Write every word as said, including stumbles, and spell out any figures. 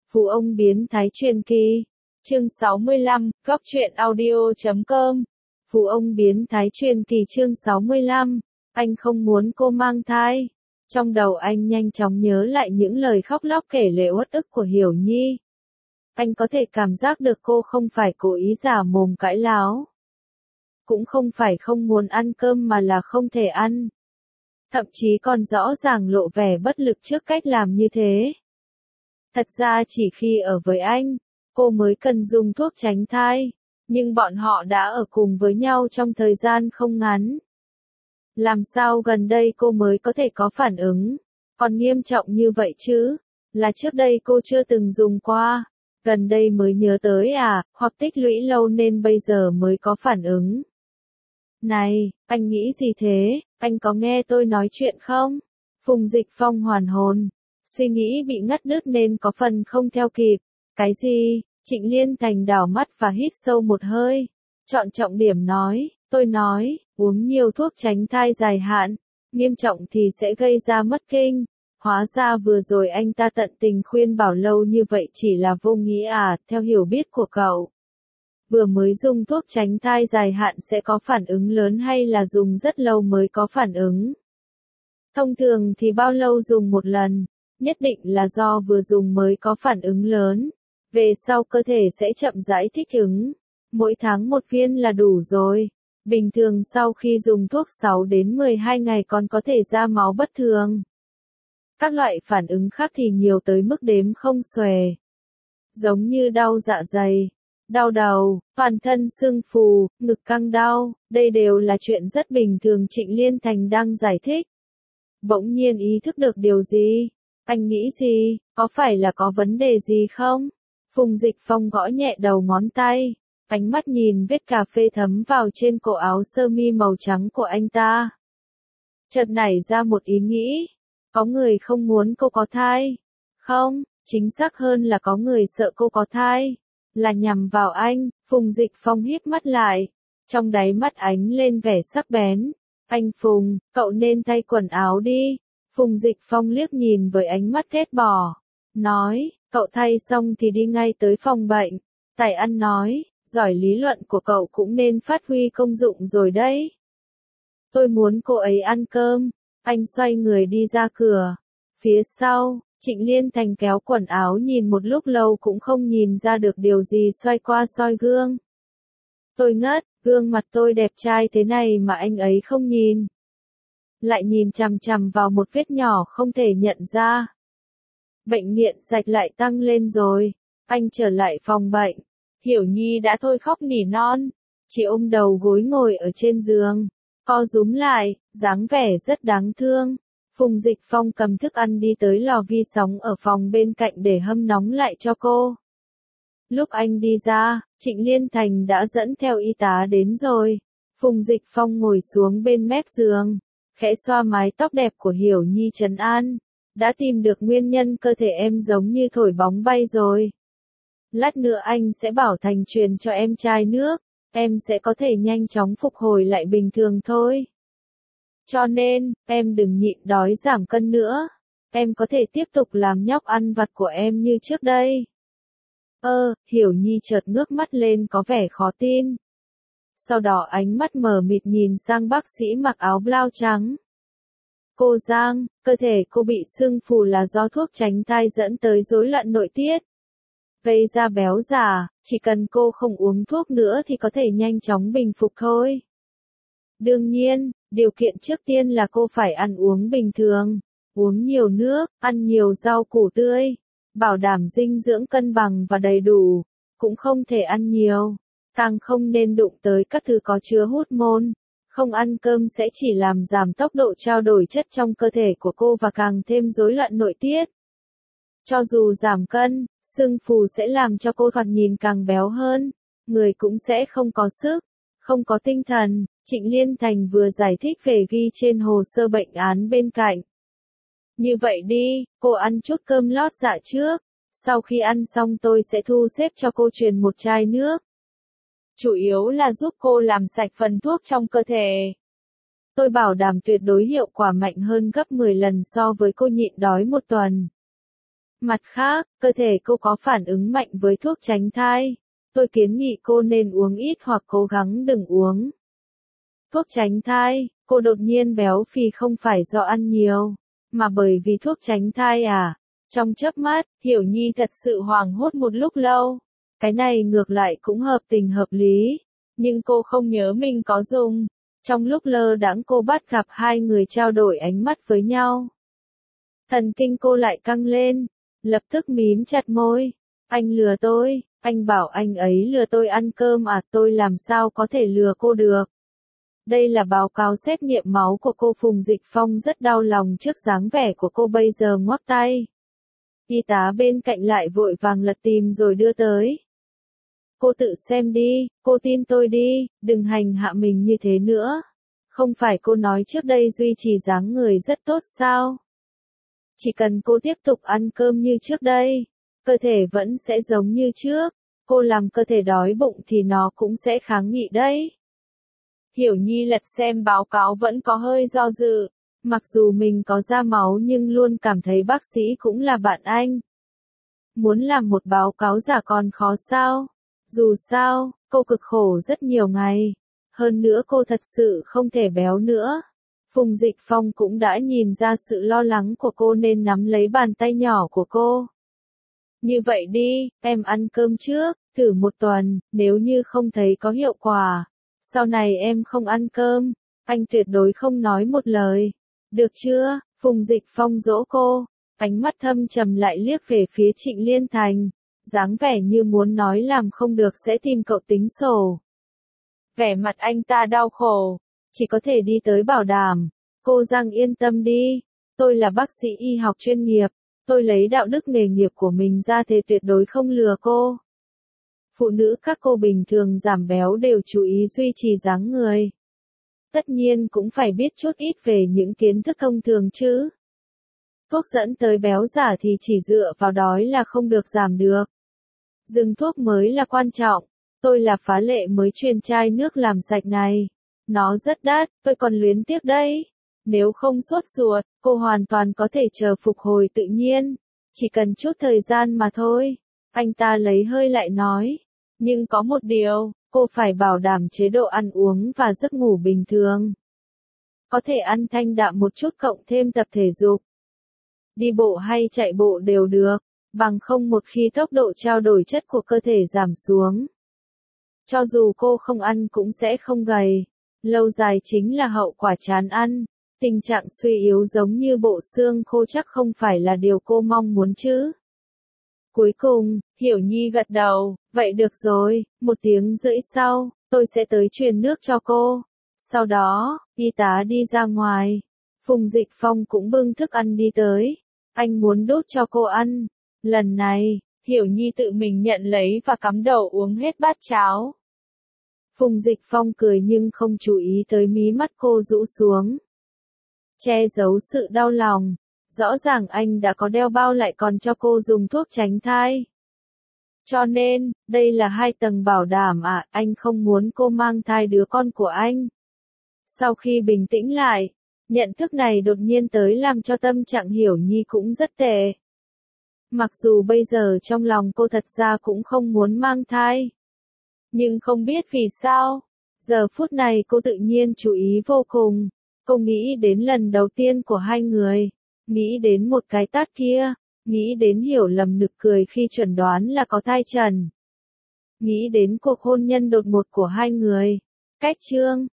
Phú ông biến thái truyền kỳ. Chương sáu mươi lăm, góc truyện audio chấm com. Phú ông biến thái truyền kỳ chương sáu mươi lăm. Anh không muốn cô mang thai. Trong đầu anh nhanh chóng nhớ lại những lời khóc lóc kể lể uất ức của Hiểu Nhi. Anh có thể cảm giác được cô không phải cố ý giả mồm cãi láo. Cũng không phải không muốn ăn cơm mà là không thể ăn. Thậm chí còn rõ ràng lộ vẻ bất lực trước cách làm như thế. Thật ra chỉ khi ở với anh, cô mới cần dùng thuốc tránh thai, nhưng bọn họ đã ở cùng với nhau trong thời gian không ngắn. Làm sao gần đây cô mới có thể có phản ứng, còn nghiêm trọng như vậy chứ, là trước đây cô chưa từng dùng qua, gần đây mới nhớ tới à, hoặc tích lũy lâu nên bây giờ mới có phản ứng. Này, anh nghĩ gì thế, anh có nghe tôi nói chuyện không? Phùng Dịch Phong hoàn hồn. Suy nghĩ bị ngắt đứt nên có phần không theo kịp. Cái gì? Trịnh Liên Thành đảo mắt và hít sâu một hơi. Chọn trọng điểm nói, tôi nói, uống nhiều thuốc tránh thai dài hạn, nghiêm trọng thì sẽ gây ra mất kinh. Hóa ra vừa rồi anh ta tận tình khuyên bảo lâu như vậy chỉ là vô nghĩa à, theo hiểu biết của cậu. Vừa mới dùng thuốc tránh thai dài hạn sẽ có phản ứng lớn hay là dùng rất lâu mới có phản ứng? Thông thường thì bao lâu dùng một lần? Nhất định là do vừa dùng mới có phản ứng lớn. Về sau cơ thể sẽ chậm rãi thích ứng. Mỗi tháng một viên là đủ rồi. Bình thường sau khi dùng thuốc sáu đến mười hai ngày còn có thể ra máu bất thường. Các loại phản ứng khác thì nhiều tới mức đếm không xuể. Giống như đau dạ dày, đau đầu, toàn thân sưng phù, ngực căng đau, đây đều là chuyện rất bình thường. Trịnh Liên Thành đang giải thích. Bỗng nhiên ý thức được điều gì? Anh nghĩ gì? Có phải là có vấn đề gì không? Phùng Dịch Phong gõ nhẹ đầu ngón tay, ánh mắt nhìn vết cà phê thấm vào trên cổ áo sơ mi màu trắng của anh ta. Chợt nảy ra một ý nghĩ, có người không muốn cô có thai. Không, chính xác hơn là có người sợ cô có thai. Là nhằm vào anh. Phùng Dịch Phong híp mắt lại, trong đáy mắt ánh lên vẻ sắc bén. Anh Phùng, cậu nên thay quần áo đi. Phùng Dịch Phong liếc nhìn với ánh mắt ghét bỏ. Nói, cậu thay xong thì đi ngay tới phòng bệnh. Tài Ăn nói, giỏi lý luận của cậu cũng nên phát huy công dụng rồi đấy. Tôi muốn cô ấy ăn cơm. Anh xoay người đi ra cửa. Phía sau, Trịnh Liên Thành kéo quần áo nhìn một lúc lâu cũng không nhìn ra được điều gì, xoay qua soi gương. Tôi ngất, gương mặt tôi đẹp trai thế này mà anh ấy không nhìn. Lại nhìn chằm chằm vào một vết nhỏ không thể nhận ra. Bệnh nghiện sạch lại tăng lên rồi. Anh trở lại phòng bệnh. Hiểu Nhi đã thôi khóc nỉ non. Chị ôm đầu gối ngồi ở trên giường. Co rúm lại, dáng vẻ rất đáng thương. Phùng Dịch Phong cầm thức ăn đi tới lò vi sóng ở phòng bên cạnh để hâm nóng lại cho cô. Lúc anh đi ra, Trịnh Liên Thành đã dẫn theo y tá đến rồi. Phùng Dịch Phong ngồi xuống bên mép giường, khẽ xoa mái tóc đẹp của Hiểu Nhi trấn an. Đã tìm được nguyên nhân cơ thể em giống như thổi bóng bay rồi. Lát nữa anh sẽ bảo Thành truyền cho em chai nước, em sẽ có thể nhanh chóng phục hồi lại bình thường thôi. Cho nên, em đừng nhịn đói giảm cân nữa. Em có thể tiếp tục làm nhóc ăn vặt của em như trước đây. Ơ, Hiểu Nhi chợt ngước mắt lên có vẻ khó tin. Sau đó ánh mắt mờ mịt nhìn sang bác sĩ mặc áo blau trắng. Cô Giang, cơ thể cô bị sưng phù là do thuốc tránh thai dẫn tới rối loạn nội tiết. Gây ra béo già, chỉ cần cô không uống thuốc nữa thì có thể nhanh chóng bình phục thôi. Đương nhiên, điều kiện trước tiên là cô phải ăn uống bình thường, uống nhiều nước, ăn nhiều rau củ tươi, bảo đảm dinh dưỡng cân bằng và đầy đủ, cũng không thể ăn nhiều, càng không nên đụng tới các thứ có chứa hormone. Không ăn cơm sẽ chỉ làm giảm tốc độ trao đổi chất trong cơ thể của cô và càng thêm rối loạn nội tiết. Cho dù giảm cân, sưng phù sẽ làm cho cô thoạt nhìn càng béo hơn, người cũng sẽ không có sức, không có tinh thần. Trịnh Liên Thành vừa giải thích về ghi trên hồ sơ bệnh án bên cạnh. Như vậy đi, cô ăn chút cơm lót dạ trước, sau khi ăn xong tôi sẽ thu xếp cho cô truyền một chai nước. Chủ yếu là giúp cô làm sạch phần thuốc trong cơ thể. Tôi bảo đảm tuyệt đối hiệu quả mạnh hơn gấp mười lần so với cô nhịn đói một tuần. Mặt khác, cơ thể cô có phản ứng mạnh với thuốc tránh thai. Tôi kiến nghị cô nên uống ít hoặc cố gắng đừng uống thuốc tránh thai. Cô đột nhiên béo phì không phải do ăn nhiều, mà bởi vì thuốc tránh thai à? Trong chớp mắt, Hiểu Nhi thật sự hoảng hốt một lúc lâu. Cái này ngược lại cũng hợp tình hợp lý, nhưng cô không nhớ mình có dùng. Trong lúc lơ đãng cô bắt gặp hai người trao đổi ánh mắt với nhau. Thần kinh cô lại căng lên, lập tức mím chặt môi. Anh lừa tôi, anh bảo anh ấy lừa tôi ăn cơm à? Tôi làm sao có thể lừa cô được? Đây là báo cáo xét nghiệm máu của cô. Phùng Dịch Phong rất đau lòng trước dáng vẻ của cô bây giờ, ngoắc tay. Y tá bên cạnh lại vội vàng lật tìm rồi đưa tới. Cô tự xem đi, cô tin tôi đi, đừng hành hạ mình như thế nữa. Không phải cô nói trước đây duy trì dáng người rất tốt sao? Chỉ cần cô tiếp tục ăn cơm như trước đây, cơ thể vẫn sẽ giống như trước. Cô làm cơ thể đói bụng thì nó cũng sẽ kháng nghị đấy. Hiểu Nhi lật xem báo cáo vẫn có hơi do dự. Mặc dù mình có ra máu nhưng luôn cảm thấy bác sĩ cũng là bạn anh. Muốn làm một báo cáo giả còn khó sao? Dù sao, cô cực khổ rất nhiều ngày. Hơn nữa cô thật sự không thể béo nữa. Phùng Dịch Phong cũng đã nhìn ra sự lo lắng của cô nên nắm lấy bàn tay nhỏ của cô. Như vậy đi, em ăn cơm trước, thử một tuần, nếu như không thấy có hiệu quả, sau này em không ăn cơm. Anh tuyệt đối không nói một lời. Được chưa? Phùng Dịch Phong dỗ cô. Ánh mắt thâm trầm lại liếc về phía Trịnh Liên Thành. Dáng vẻ như muốn nói làm không được sẽ tìm cậu tính sổ. Vẻ mặt anh ta đau khổ. Chỉ có thể đi tới bảo đảm. Cô Giang yên tâm đi. Tôi là bác sĩ y học chuyên nghiệp. Tôi lấy đạo đức nghề nghiệp của mình ra thế tuyệt đối không lừa cô. Phụ nữ các cô bình thường giảm béo đều chú ý duy trì dáng người. Tất nhiên cũng phải biết chút ít về những kiến thức thông thường chứ. Thuốc dẫn tới béo giả thì chỉ dựa vào đói là không được giảm được. Dừng thuốc mới là quan trọng. Tôi là phá lệ mới truyền chai nước làm sạch này. Nó rất đắt, tôi còn luyến tiếc đấy. Nếu không sốt ruột, cô hoàn toàn có thể chờ phục hồi tự nhiên. Chỉ cần chút thời gian mà thôi. Anh ta lấy hơi lại nói. Nhưng có một điều, cô phải bảo đảm chế độ ăn uống và giấc ngủ bình thường. Có thể ăn thanh đạm một chút cộng thêm tập thể dục. Đi bộ hay chạy bộ đều được, bằng không một khi tốc độ trao đổi chất của cơ thể giảm xuống. Cho dù cô không ăn cũng sẽ không gầy. Lâu dài chính là hậu quả chán ăn. Tình trạng suy yếu giống như bộ xương khô chắc không phải là điều cô mong muốn chứ. Cuối cùng, Hiểu Nhi gật đầu, vậy được rồi, một tiếng rưỡi sau, tôi sẽ tới truyền nước cho cô. Sau đó, y tá đi ra ngoài. Phùng Dịch Phong cũng bưng thức ăn đi tới. Anh muốn đút cho cô ăn. Lần này, Hiểu Nhi tự mình nhận lấy và cắm đầu uống hết bát cháo. Phùng Dịch Phong cười nhưng không chú ý tới mí mắt cô rũ xuống. Che giấu sự đau lòng. Rõ ràng anh đã có đeo bao lại còn cho cô dùng thuốc tránh thai. Cho nên, đây là hai tầng bảo đảm à, anh không muốn cô mang thai đứa con của anh. Sau khi bình tĩnh lại, nhận thức này đột nhiên tới làm cho tâm trạng Hiểu Nhi cũng rất tệ. Mặc dù bây giờ trong lòng cô thật ra cũng không muốn mang thai. Nhưng không biết vì sao, giờ phút này cô tự nhiên chú ý vô cùng. Cô nghĩ đến lần đầu tiên của hai người. Nghĩ đến một cái tát kia, nghĩ đến hiểu lầm nực cười khi chuẩn đoán là có thai trần. Nghĩ đến cuộc hôn nhân đột ngột của hai người. Cách chương